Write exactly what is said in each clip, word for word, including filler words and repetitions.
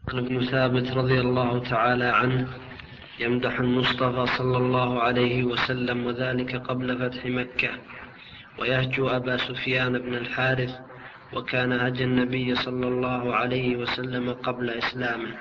عن ابن ثابت رضي الله تعالى عنه يمدح المصطفى صلى الله عليه وسلم وذلك قبل فتح مكة، ويهجو أبا سفيان بن الحارث، وكان هجى النبي صلى الله عليه وسلم قبل إسلامه.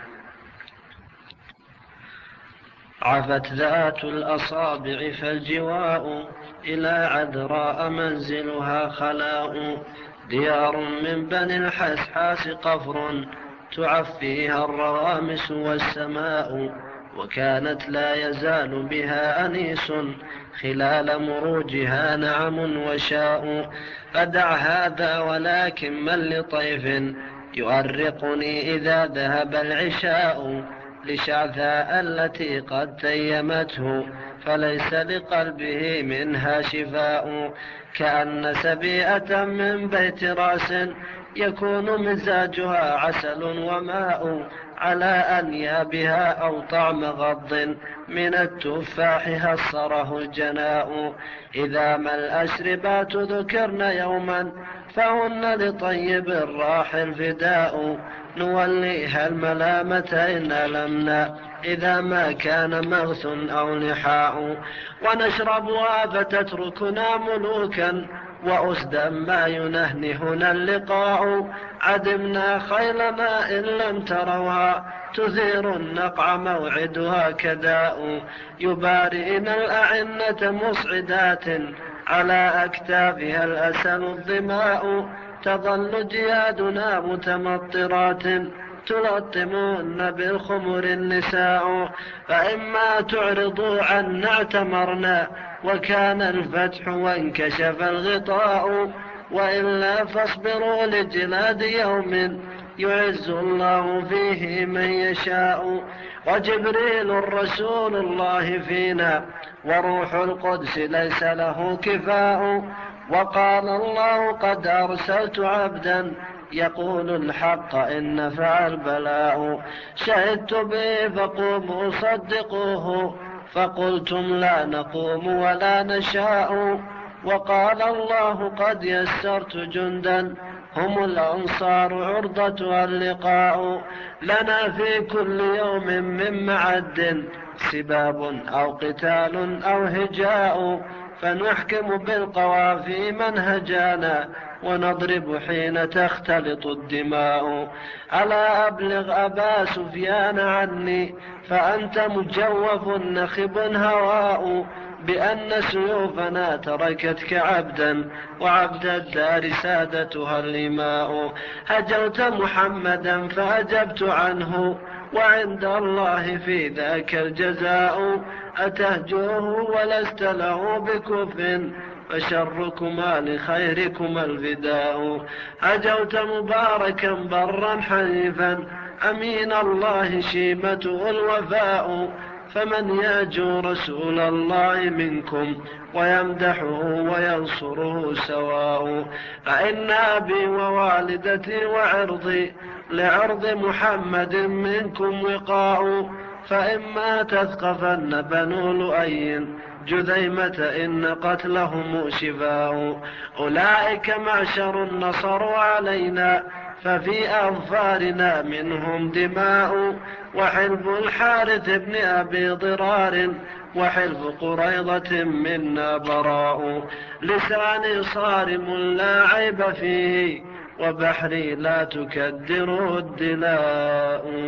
عفت ذات الأصابع فالجواء إلى عذراء منزلها خلاء، ديار من بني الحسحاس قفر تعفيها الروامس والسماء، وكانت لا يزال بها أنيس خلال مروجها نعم وشاء. فدع هذا ولكن من لطيف يؤرقني إذا ذهب العشاء، لشعثاء التي قد تيمته فليس لقلبه منها شفاء. كأن سبيئة من بيت راس يكون مزاجها عسل وماء، على أنيابها أو طعم غض من التفاح هصره الجناء. إذا ما الأشربات ذكرن يوما فهن لطيب الراحل فداء، نوليها الملامة إن ألمنا إذا ما كان مغث أو لحاء. ونشربها فتتركنا ملوكا وأسدا ما ينهنهنا اللقاء، عدمنا خيلنا إن لم تروها تثير النقع موعدها كداء. يبارئن الأعنة مصعدات على أكتافها الأسل الظماء، تظل جيادنا متمطرات تلطمون بالخمر النساء. فإما تعرضوا عنا اعتمرنا وكان الفتح وانكشف الغطاء، وإلا فاصبروا لجلاد يوم يعز الله فيه من يشاء. وجبريل رسول الله فينا وروح القدس ليس له كفاء، وقال الله قد أرسلت عبدا يقول الحق إن نفع البلاء. شهدت به فقوموا صدقوه فقلتم لا نقوم ولا نشاء. وقال الله قد يسرت جندا هم الأنصار عرضتها اللقاء، لنا في كل يوم من معد سباب أو قتال أو هجاء، فنحكم بالقوافي منهجانا ونضرب حين تختلط الدماء. ألا أبلغ أبا سفيان عني فأنت مجوف نخب هواء، بأن سيوفنا تركتك عبدا وعبد الدار سادتها الإماء. هجوت محمدا فأجبت عنه وعند الله في ذاك الجزاء، أتهجوه ولست له بكف فشركما لخيركما الفداء. هجوت مباركا برا حنيفا أمين الله شيمته الوفاء، فمن يهجو رسول الله منكم ويمدحه وينصره سواء. فإن أبي ووالدتي وعرضي لعرض محمد منكم وقاء، فإما تثقفن بنو لؤي جذيمة إن قتلهم شفاء. أولئك معشر نصروا علينا ففي أظفارنا منهم دماء، وحلف الحارث بن أبي ضرار وحلف قريضة منا براء. لساني صارم لا عيب فيه وبحري لا تكدر الدلاء.